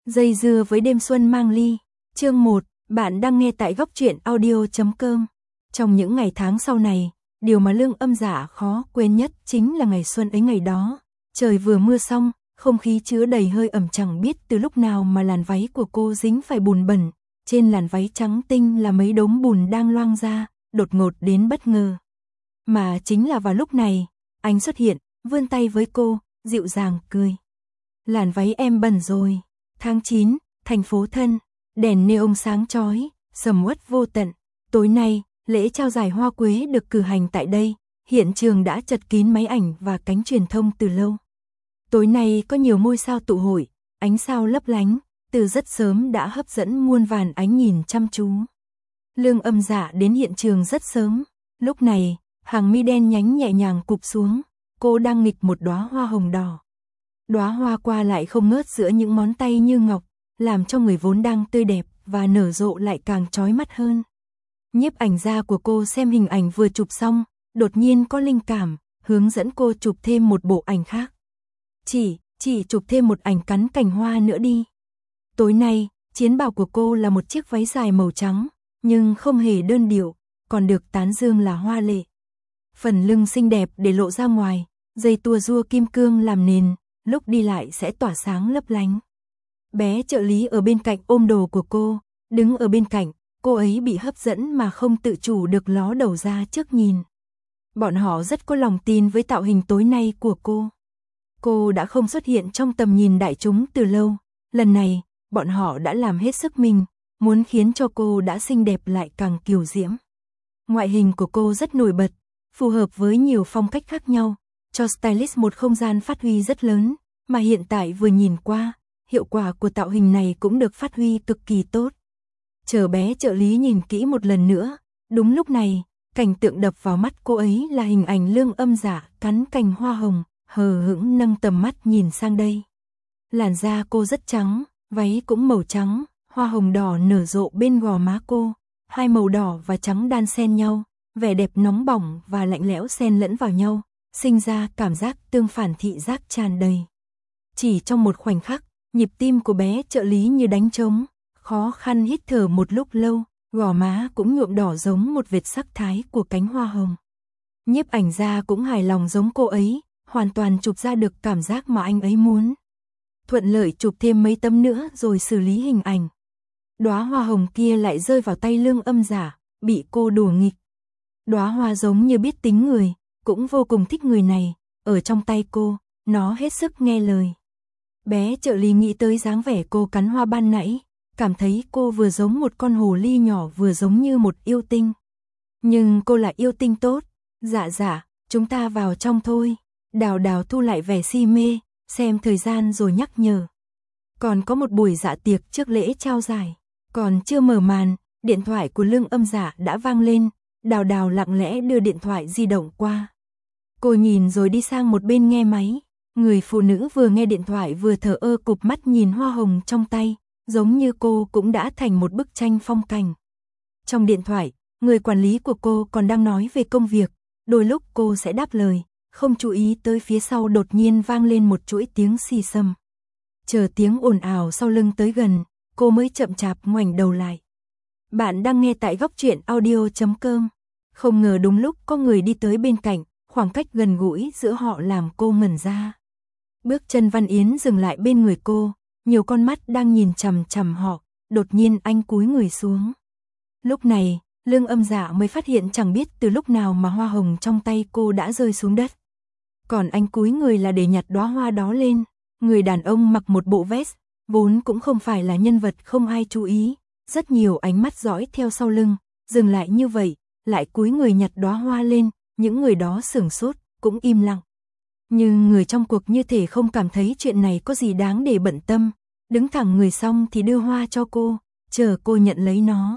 Dây dưa với đêm xuân mang ly. Chương 1, bạn đang nghe tại góc truyện audio.com. Trong những ngày tháng sau này, điều mà Lương Âm Dạ khó quên nhất chính là ngày xuân ấy ngày đó. Trời vừa mưa xong, không khí chứa đầy hơi ẩm, chẳng biết từ lúc nào mà làn váy của cô dính phải bùn bẩn. Trên làn váy trắng tinh là mấy đống bùn đang loang ra, đột ngột đến bất ngờ. Mà chính là vào lúc này, anh xuất hiện, vươn tay với cô, dịu dàng cười. Làn váy em bẩn rồi. Tháng 9, thành phố Thân, đèn neon sáng chói, sầm uất vô tận. Tối nay, lễ trao giải hoa quế được cử hành tại đây, hiện trường đã chật kín máy ảnh và cánh truyền thông từ lâu. Tối nay có nhiều ngôi sao tụ hội, ánh sao lấp lánh, từ rất sớm đã hấp dẫn muôn vàn ánh nhìn chăm chú. Lương Âm Dạ đến hiện trường rất sớm, lúc này, hàng mi đen nhánh nhẹ nhàng cụp xuống, cô đang nghịch một đóa hoa hồng đỏ. Đóa hoa qua lại không ngớt giữa những ngón tay như ngọc, làm cho người vốn đang tươi đẹp và nở rộ lại càng chói mắt hơn. Nhiếp ảnh gia của cô xem hình ảnh vừa chụp xong, đột nhiên có linh cảm, hướng dẫn cô chụp thêm một bộ ảnh khác. Chỉ chụp thêm một ảnh cắn cành hoa nữa đi. Tối nay, chiến bào của cô là một chiếc váy dài màu trắng, nhưng không hề đơn điệu, còn được tán dương là hoa lệ. Phần lưng xinh đẹp để lộ ra ngoài, dây tua rua kim cương làm nền, lúc đi lại sẽ tỏa sáng lấp lánh. Bé trợ lý ở bên cạnh ôm đồ của cô, đứng ở bên cạnh, cô ấy bị hấp dẫn mà không tự chủ được ló đầu ra trước nhìn. Bọn họ rất có lòng tin với tạo hình tối nay của cô. Cô đã không xuất hiện trong tầm nhìn đại chúng từ lâu, lần này, bọn họ đã làm hết sức mình, muốn khiến cho cô đã xinh đẹp lại càng kiều diễm. Ngoại hình của cô rất nổi bật, phù hợp với nhiều phong cách khác nhau, cho stylist một không gian phát huy rất lớn, mà hiện tại vừa nhìn qua, hiệu quả của tạo hình này cũng được phát huy cực kỳ tốt. Chờ bé trợ lý nhìn kỹ một lần nữa, đúng lúc này, cảnh tượng đập vào mắt cô ấy là hình ảnh Lương Âm Dạ cắn cành hoa hồng, hờ hững nâng tầm mắt nhìn sang đây. Làn da cô rất trắng, váy cũng màu trắng, hoa hồng đỏ nở rộ bên gò má cô, hai màu đỏ và trắng đan xen nhau, vẻ đẹp nóng bỏng và lạnh lẽo xen lẫn vào nhau, sinh ra cảm giác tương phản thị giác tràn đầy. Chỉ trong một khoảnh khắc, nhịp tim của bé trợ lý như đánh trống, khó khăn hít thở một lúc lâu, gò má cũng nhuộm đỏ giống một vệt sắc thái của cánh hoa hồng. Nhiếp ảnh gia cũng hài lòng giống cô ấy, hoàn toàn chụp ra được cảm giác mà anh ấy muốn. Thuận lợi chụp thêm mấy tấm nữa rồi xử lý hình ảnh. Đóa hoa hồng kia lại rơi vào tay Lương Âm Dạ, bị cô đùa nghịch. Đóa hoa giống như biết tính người, cũng vô cùng thích người này, ở trong tay cô, nó hết sức nghe lời. Bé trợ lý nghĩ tới dáng vẻ cô cắn hoa ban nãy, cảm thấy cô vừa giống một con hồ ly nhỏ vừa giống như một yêu tinh. Nhưng cô là yêu tinh tốt. Dạ, chúng ta vào trong thôi. Đào thu lại vẻ si mê, xem thời gian rồi nhắc nhở. Còn có một buổi dạ tiệc trước lễ trao giải. Còn chưa mở màn, điện thoại của Lương Âm Dạ đã vang lên. Đào lặng lẽ đưa điện thoại di động qua. Cô nhìn rồi đi sang một bên nghe máy. Người phụ nữ vừa nghe điện thoại vừa thờ ơ cụp mắt nhìn hoa hồng trong tay, giống như cô cũng đã thành một bức tranh phong cảnh. Trong điện thoại, người quản lý của cô còn đang nói về công việc, đôi lúc cô sẽ đáp lời, không chú ý tới phía sau đột nhiên vang lên một chuỗi tiếng xì xầm. Chờ tiếng ồn ào sau lưng tới gần, cô mới chậm chạp ngoảnh đầu lại. Bạn đang nghe tại góc truyện audio.com. Không ngờ đúng lúc có người đi tới bên cạnh, khoảng cách gần gũi giữa họ làm cô ngẩn ra. Bước chân Văn Yến dừng lại bên người cô, nhiều con mắt đang nhìn chằm chằm họ, đột nhiên anh cúi người xuống. Lúc này, Lương Âm Dạ mới phát hiện chẳng biết từ lúc nào mà hoa hồng trong tay cô đã rơi xuống đất. Còn anh cúi người là để nhặt đóa hoa đó lên. Người đàn ông mặc một bộ vest, vốn cũng không phải là nhân vật không ai chú ý, rất nhiều ánh mắt dõi theo sau lưng, dừng lại như vậy, lại cúi người nhặt đóa hoa lên, những người đó sửng sốt, cũng im lặng. Nhưng người trong cuộc như thể không cảm thấy chuyện này có gì đáng để bận tâm, đứng thẳng người xong thì đưa hoa cho cô, chờ cô nhận lấy nó.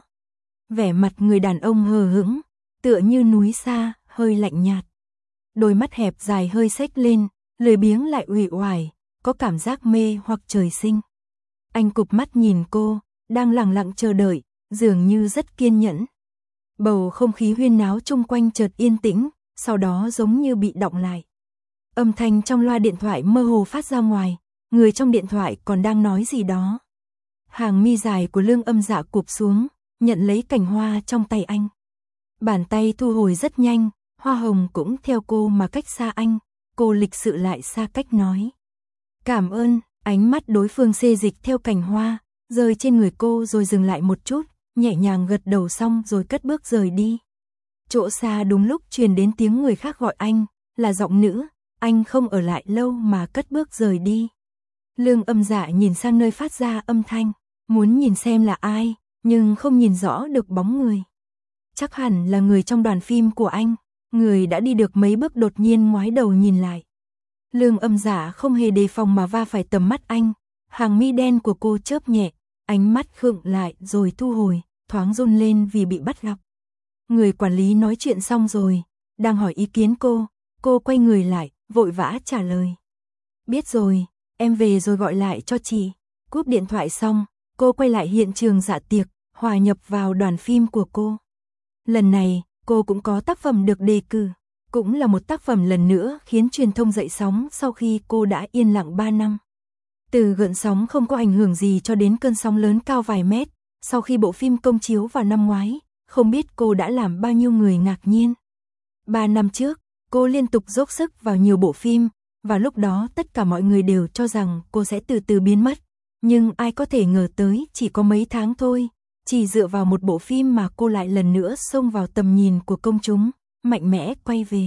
Vẻ mặt người đàn ông hờ hững, tựa như núi xa, hơi lạnh nhạt. Đôi mắt hẹp dài hơi xếch lên, lười biếng lại uể oải, có cảm giác mê hoặc trời sinh. Anh cụp mắt nhìn cô, đang lặng lặng chờ đợi, dường như rất kiên nhẫn. Bầu không khí huyên náo chung quanh chợt yên tĩnh, sau đó giống như bị đọng lại. Âm thanh trong loa điện thoại mơ hồ phát ra ngoài, người trong điện thoại còn đang nói gì đó. Hàng mi dài của Lương Âm Dạ cụp xuống, nhận lấy cành hoa trong tay anh. Bàn tay thu hồi rất nhanh, hoa hồng cũng theo cô mà cách xa anh. Cô lịch sự lại xa cách nói. Cảm ơn, ánh mắt đối phương xê dịch theo cành hoa, rơi trên người cô rồi dừng lại một chút, nhẹ nhàng gật đầu xong rồi cất bước rời đi. Chỗ xa đúng lúc truyền đến tiếng người khác gọi anh, là giọng nữ, anh không ở lại lâu mà cất bước rời đi. Lương Âm Dạ nhìn sang nơi phát ra âm thanh, muốn nhìn xem là ai, nhưng không nhìn rõ được bóng người. Chắc hẳn là người trong đoàn phim của anh, người đã đi được mấy bước đột nhiên ngoái đầu nhìn lại. Lương Âm Dạ không hề đề phòng mà va phải tầm mắt anh, hàng mi đen của cô chớp nhẹ, ánh mắt khựng lại rồi thu hồi, thoáng run lên vì bị bắt gặp. Người quản lý nói chuyện xong rồi, đang hỏi ý kiến cô quay người lại, vội vã trả lời. Biết rồi, em về rồi gọi lại cho chị. Cúp điện thoại xong, cô quay lại hiện trường dạ tiệc, hòa nhập vào đoàn phim của cô. Lần này, cô cũng có tác phẩm được đề cử, cũng là một tác phẩm lần nữa khiến truyền thông dậy sóng sau khi cô đã yên lặng 3 năm. Từ gợn sóng không có ảnh hưởng gì cho đến cơn sóng lớn cao vài mét, sau khi bộ phim công chiếu vào năm ngoái, không biết cô đã làm bao nhiêu người ngạc nhiên. 3 năm trước, cô liên tục dốc sức vào nhiều bộ phim, và lúc đó tất cả mọi người đều cho rằng cô sẽ từ từ biến mất. Nhưng ai có thể ngờ tới chỉ có mấy tháng thôi, chỉ dựa vào một bộ phim mà cô lại lần nữa xông vào tầm nhìn của công chúng, mạnh mẽ quay về.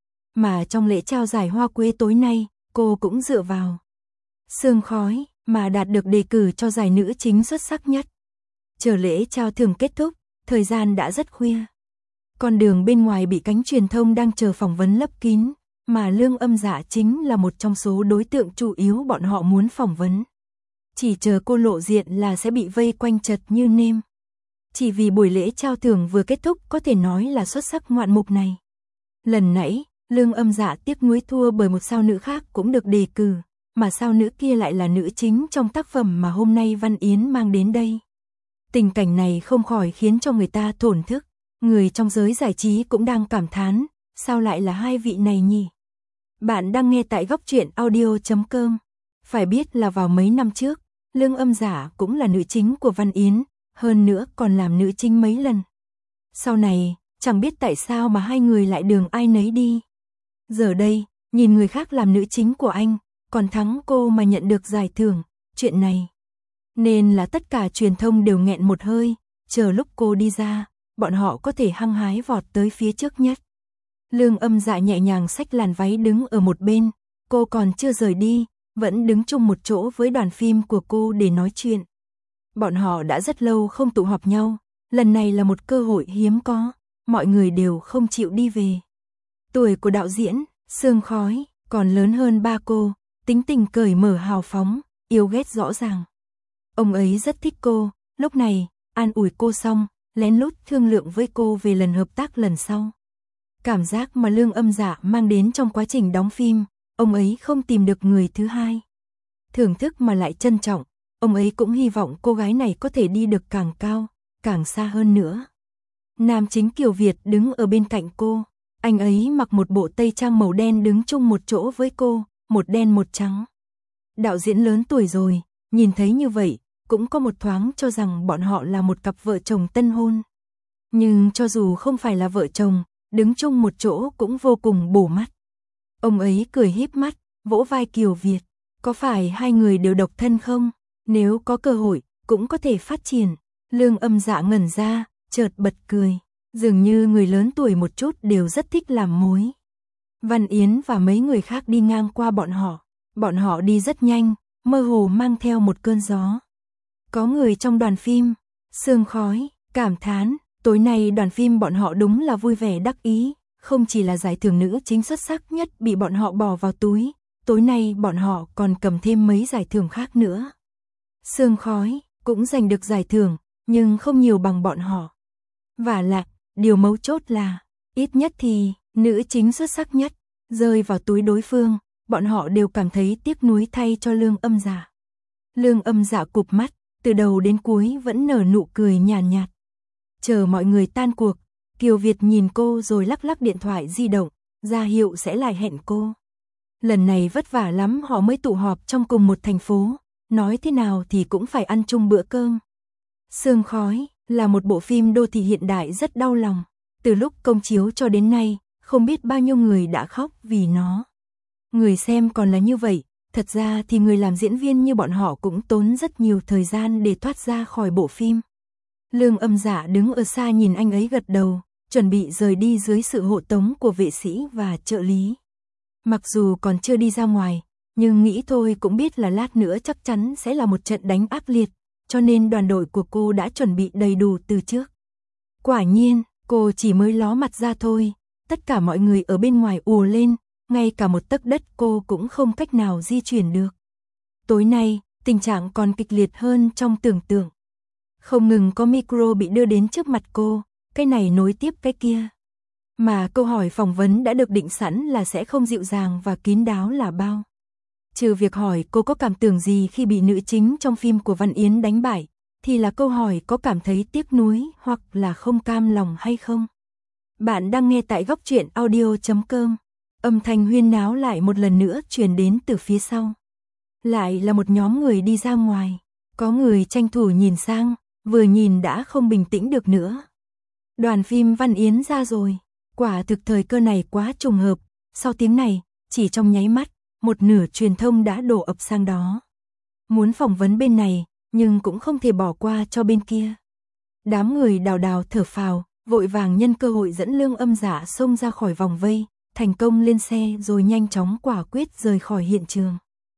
Mà trong lễ trao giải Hoa Quế tối nay, cô cũng dựa vào Sương Khói mà đạt được đề cử cho giải nữ chính xuất sắc nhất. Chờ lễ trao thưởng kết thúc, thời gian đã rất khuya. Con đường bên ngoài bị cánh truyền thông đang chờ phỏng vấn lấp kín, mà Lương Âm Dạ chính là một trong số đối tượng chủ yếu bọn họ muốn phỏng vấn. Chỉ chờ cô lộ diện là sẽ bị vây quanh chật như nêm. Chỉ vì buổi lễ trao thưởng vừa kết thúc có thể nói là xuất sắc ngoạn mục này. Lần nãy, Lương Âm Dạ tiếc nuối thua bởi một sao nữ khác cũng được đề cử, mà sao nữ kia lại là nữ chính trong tác phẩm mà hôm nay Văn Yến mang đến đây. Tình cảnh này không khỏi khiến cho người ta thổn thức, người trong giới giải trí cũng đang cảm thán, sao lại là hai vị này nhỉ? Bạn đang nghe tại Góc Truyện Audio.com. Phải biết là vào mấy năm trước, Lương Âm Dạ cũng là nữ chính của Văn Yến, hơn nữa còn làm nữ chính mấy lần. Sau này, chẳng biết tại sao mà hai người lại đường ai nấy đi. Giờ đây, nhìn người khác làm nữ chính của anh, còn thắng cô mà nhận được giải thưởng, chuyện này. Nên là tất cả truyền thông đều nghẹn một hơi, chờ lúc cô đi ra, bọn họ có thể hăng hái vọt tới phía trước nhất. Lương Âm Dạ nhẹ nhàng xách làn váy đứng ở một bên, cô còn chưa rời đi, vẫn đứng chung một chỗ với đoàn phim của cô để nói chuyện. Bọn họ đã rất lâu không tụ họp nhau, lần này là một cơ hội hiếm có, mọi người đều không chịu đi về. Tuổi của đạo diễn, Sương Khói, còn lớn hơn ba cô, tính tình cởi mở hào phóng, yêu ghét rõ ràng. Ông ấy rất thích cô, lúc này, an ủi cô xong, lén lút thương lượng với cô về lần hợp tác lần sau. Cảm giác mà Lương Âm Dạ mang đến trong quá trình đóng phim, ông ấy không tìm được người thứ hai. Thưởng thức mà lại trân trọng, ông ấy cũng hy vọng cô gái này có thể đi được càng cao, càng xa hơn nữa. Nam chính Kiều Việt đứng ở bên cạnh cô, anh ấy mặc một bộ tây trang màu đen đứng chung một chỗ với cô, một đen một trắng. Đạo diễn lớn tuổi rồi, nhìn thấy như vậy, cũng có một thoáng cho rằng bọn họ là một cặp vợ chồng tân hôn. Nhưng cho dù không phải là vợ chồng, đứng chung một chỗ cũng vô cùng bổ mắt. Ông ấy cười híp mắt, vỗ vai Kiều Việt, có phải hai người đều độc thân không? Nếu có cơ hội, cũng có thể phát triển. Lương Âm Dạ ngẩn ra, chợt bật cười, dường như người lớn tuổi một chút đều rất thích làm mối. Văn Yến và mấy người khác đi ngang qua bọn họ đi rất nhanh, mơ hồ mang theo một cơn gió. Có người trong đoàn phim, Sương Khói, cảm thán, tối nay đoàn phim bọn họ đúng là vui vẻ đắc ý, không chỉ là giải thưởng nữ chính xuất sắc nhất bị bọn họ bỏ vào túi, tối nay bọn họ còn cầm thêm mấy giải thưởng khác nữa. Sương Khói cũng giành được giải thưởng, nhưng không nhiều bằng bọn họ. Vả lại, điều mấu chốt là, ít nhất thì, nữ chính xuất sắc nhất, rơi vào túi đối phương, bọn họ đều cảm thấy tiếc nuối thay cho Lương Âm Dạ. Lương Âm Dạ cụp mắt, từ đầu đến cuối vẫn nở nụ cười nhàn nhạt. Chờ mọi người tan cuộc, Kiều Việt nhìn cô rồi lắc lắc điện thoại di động, ra hiệu sẽ lại hẹn cô. Lần này vất vả lắm họ mới tụ họp trong cùng một thành phố, nói thế nào thì cũng phải ăn chung bữa cơm. Sương khói là một bộ phim đô thị hiện đại rất đau lòng. Từ lúc công chiếu cho đến nay, không biết bao nhiêu người đã khóc vì nó. Người xem còn là như vậy, thật ra thì người làm diễn viên như bọn họ cũng tốn rất nhiều thời gian để thoát ra khỏi bộ phim. Lương Âm Dạ đứng ở xa nhìn anh ấy gật đầu, chuẩn bị rời đi dưới sự hộ tống của vệ sĩ và trợ lý. Mặc dù còn chưa đi ra ngoài, nhưng nghĩ thôi cũng biết là lát nữa chắc chắn sẽ là một trận đánh ác liệt, cho nên đoàn đội của cô đã chuẩn bị đầy đủ từ trước. Quả nhiên, cô chỉ mới ló mặt ra thôi, tất cả mọi người ở bên ngoài ùa lên, ngay cả một tấc đất cô cũng không cách nào di chuyển được. Tối nay, tình trạng còn kịch liệt hơn trong tưởng tượng. Không ngừng có micro bị đưa đến trước mặt cô, cái này nối tiếp cái kia. Mà câu hỏi phỏng vấn đã được định sẵn là sẽ không dịu dàng và kín đáo là bao. Trừ việc hỏi cô có cảm tưởng gì khi bị nữ chính trong phim của Văn Yến đánh bại, thì là câu hỏi có cảm thấy tiếc nuối hoặc là không cam lòng hay không. Bạn đang nghe tại góc truyện audio.com. Âm thanh huyên náo lại một lần nữa truyền đến từ phía sau. Lại là một nhóm người đi ra ngoài. Có người tranh thủ nhìn sang, vừa nhìn đã không bình tĩnh được nữa. Đoàn phim Văn Yến ra rồi. Quả thực thời cơ này quá trùng hợp. Sau tiếng này, chỉ trong nháy mắt, một nửa truyền thông đã đổ ập sang đó. Muốn phỏng vấn bên này, nhưng cũng không thể bỏ qua cho bên kia. Đám người đào đào thở phào, vội vàng nhân cơ hội dẫn Lương Âm Dạ xông ra khỏi vòng vây, thành công lên xe rồi nhanh chóng quả quyết rời khỏi hiện trường.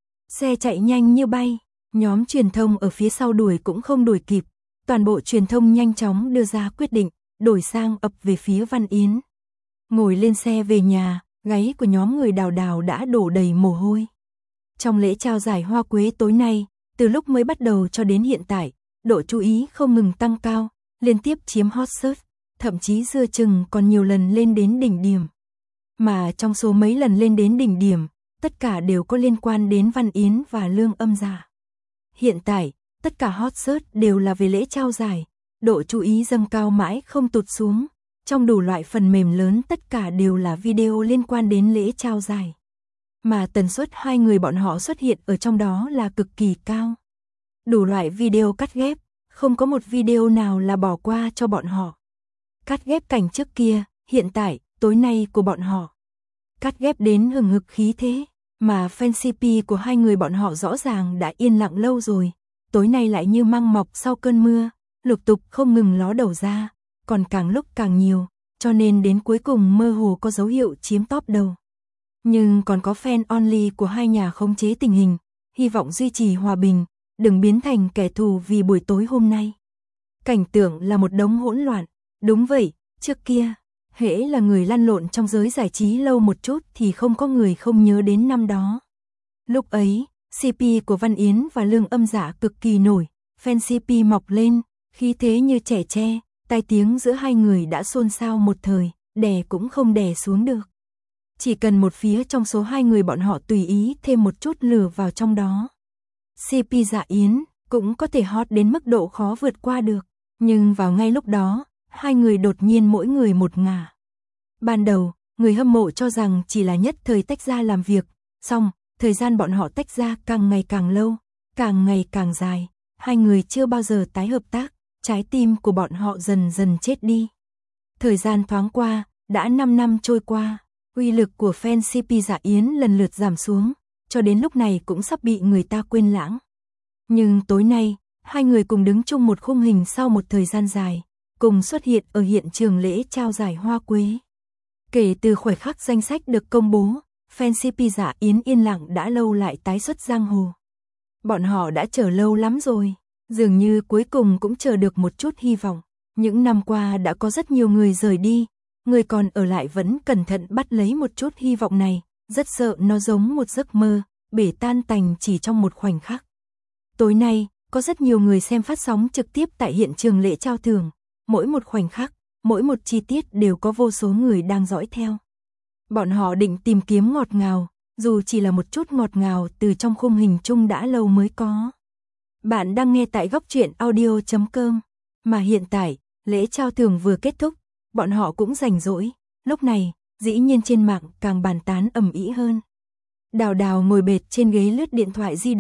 Xe chạy nhanh như bay, nhóm truyền thông ở phía sau đuổi cũng không đuổi kịp, toàn bộ truyền thông nhanh chóng đưa ra quyết định, đổi sang ập về phía Văn Yến. Ngồi lên xe về nhà, gáy của nhóm người đào đào đã đổ đầy mồ hôi. Trong lễ trao giải Hoa Quế tối nay, từ lúc mới bắt đầu cho đến hiện tại, độ chú ý không ngừng tăng cao, liên tiếp chiếm hot search, thậm chí dưa chừng còn nhiều lần lên đến đỉnh điểm. Mà trong số mấy lần lên đến đỉnh điểm, tất cả đều có liên quan đến Văn Yến và Lương Âm Dạ. Hiện tại, tất cả hot search đều là về lễ trao giải, độ chú ý dâng cao mãi không tụt xuống. Trong đủ loại phần mềm lớn tất cả đều là video liên quan đến lễ trao giải. Mà tần suất hai người bọn họ xuất hiện ở trong đó là cực kỳ cao. Đủ loại video cắt ghép, không có một video nào là bỏ qua cho bọn họ. Cắt ghép cảnh trước kia, hiện tại, tối nay của bọn họ. Cắt ghép đến hừng hực khí thế, mà fan CP của hai người bọn họ rõ ràng đã yên lặng lâu rồi. Tối nay lại như măng mọc sau cơn mưa, lục tục không ngừng ló đầu ra, còn càng lúc càng nhiều, cho nên đến cuối cùng mơ hồ có dấu hiệu chiếm top đầu. Nhưng còn có fan only của hai nhà khống chế tình hình, hy vọng duy trì hòa bình, đừng biến thành kẻ thù vì buổi tối hôm nay. Cảnh tượng là một đống hỗn loạn, đúng vậy, trước kia, hễ là người lăn lộn trong giới giải trí lâu một chút thì không có người không nhớ đến năm đó. Lúc ấy, CP của Văn Yến và Lương Âm Dạ cực kỳ nổi, fan CP mọc lên, khí thế như trẻ tre, tai tiếng giữa hai người đã xôn xao một thời, đè cũng không đè xuống được. Chỉ cần một phía trong số hai người bọn họ tùy ý thêm một chút lửa vào trong đó. CP Dạ Yến cũng có thể hot đến mức độ khó vượt qua được, nhưng vào ngay lúc đó, hai người đột nhiên mỗi người một ngả. Ban đầu, người hâm mộ cho rằng chỉ là nhất thời tách ra làm việc, xong, thời gian bọn họ tách ra càng ngày càng lâu, càng ngày càng dài, hai người chưa bao giờ tái hợp tác, trái tim của bọn họ dần dần chết đi. Thời gian thoáng qua, đã 5 năm trôi qua, uy lực của fan CP Dạ Yến lần lượt giảm xuống, cho đến lúc này cũng sắp bị người ta quên lãng. Nhưng tối nay, hai người cùng đứng chung một khung hình sau một thời gian dài, cùng xuất hiện ở hiện trường lễ trao giải Hoa Quế. Kể từ khoảnh khắc danh sách được công bố, fan CP Dạ Yến yên lặng đã lâu lại tái xuất giang hồ. Bọn họ đã chờ lâu lắm rồi, dường như cuối cùng cũng chờ được một chút hy vọng. Những năm qua đã có rất nhiều người rời đi, người còn ở lại vẫn cẩn thận bắt lấy một chút hy vọng này, rất sợ nó giống một giấc mơ, bể tan tành chỉ trong một khoảnh khắc. Tối nay, có rất nhiều người xem phát sóng trực tiếp tại hiện trường lễ trao thưởng, mỗi một khoảnh khắc, mỗi một chi tiết đều có vô số người đang dõi theo. Bọn họ định tìm kiếm ngọt ngào, dù chỉ là một chút ngọt ngào từ trong khung hình chung đã lâu mới có. Bạn đang nghe tại góc truyện audio.com, mà hiện tại, lễ trao thưởng vừa kết thúc, bọn họ cũng rảnh rỗi, lúc này, dĩ nhiên trên mạng càng bàn tán ầm ĩ hơn. Đào Đào ngồi bệt trên ghế lướt điện thoại di động,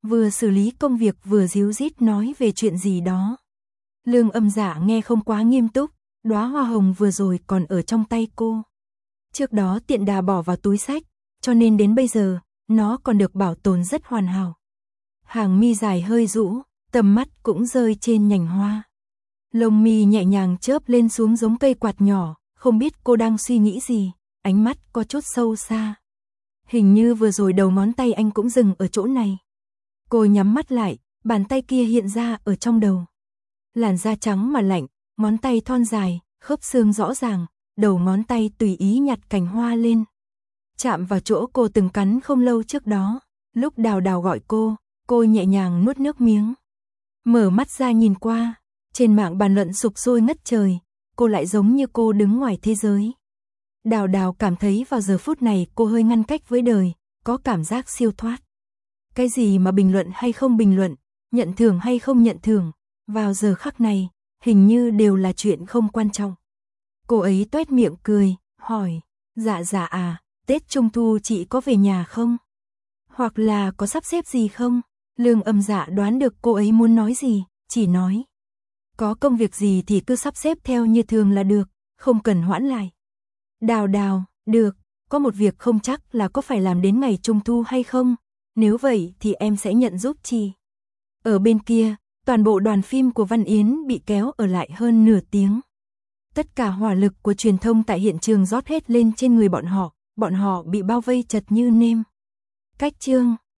vừa xử lý công việc vừa díu dít nói về chuyện gì đó. Lương Âm Dạ nghe không quá nghiêm túc, đóa hoa hồng vừa rồi còn ở trong tay cô. Trước đó tiện đà bỏ vào túi xách, cho nên đến bây giờ, nó còn được bảo tồn rất hoàn hảo. Hàng mi dài hơi rũ, tầm mắt cũng rơi trên nhành hoa. Lông mi nhẹ nhàng chớp lên xuống giống cây quạt nhỏ, không biết cô đang suy nghĩ gì, ánh mắt có chút sâu xa. Hình như vừa rồi đầu ngón tay anh cũng dừng ở chỗ này. Cô nhắm mắt lại, bàn tay kia hiện ra ở trong đầu. Làn da trắng mà lạnh, ngón tay thon dài, khớp xương rõ ràng, đầu ngón tay tùy ý nhặt cành hoa lên. Chạm vào chỗ cô từng cắn không lâu trước đó, lúc Đào Đào gọi cô nhẹ nhàng nuốt nước miếng. Mở mắt ra nhìn qua, trên mạng bàn luận sục sôi ngất trời, cô lại giống như cô đứng ngoài thế giới. Đào Đào cảm thấy vào giờ phút này cô hơi ngăn cách với đời, có cảm giác siêu thoát. Cái gì mà bình luận hay không bình luận, nhận thưởng hay không nhận thưởng, vào giờ khắc này, hình như đều là chuyện không quan trọng. Cô ấy toét miệng cười, hỏi, dạ dạ à, Tết Trung Thu chị có về nhà không? Hoặc là có sắp xếp gì không? Lương Âm Dạ đoán được cô ấy muốn nói gì, chỉ nói. Có công việc gì thì cứ sắp xếp theo như thường là được, không cần hoãn lại. Đào Đào, được, có một việc không chắc là có phải làm đến ngày Trung Thu hay không, nếu vậy thì em sẽ nhận giúp chị. Ở bên kia, toàn bộ đoàn phim của Văn Yến bị kéo ở lại hơn nửa tiếng. Tất cả hỏa lực của truyền thông tại hiện trường rót hết lên trên người bọn họ bị bao vây chật như nêm. Cách chương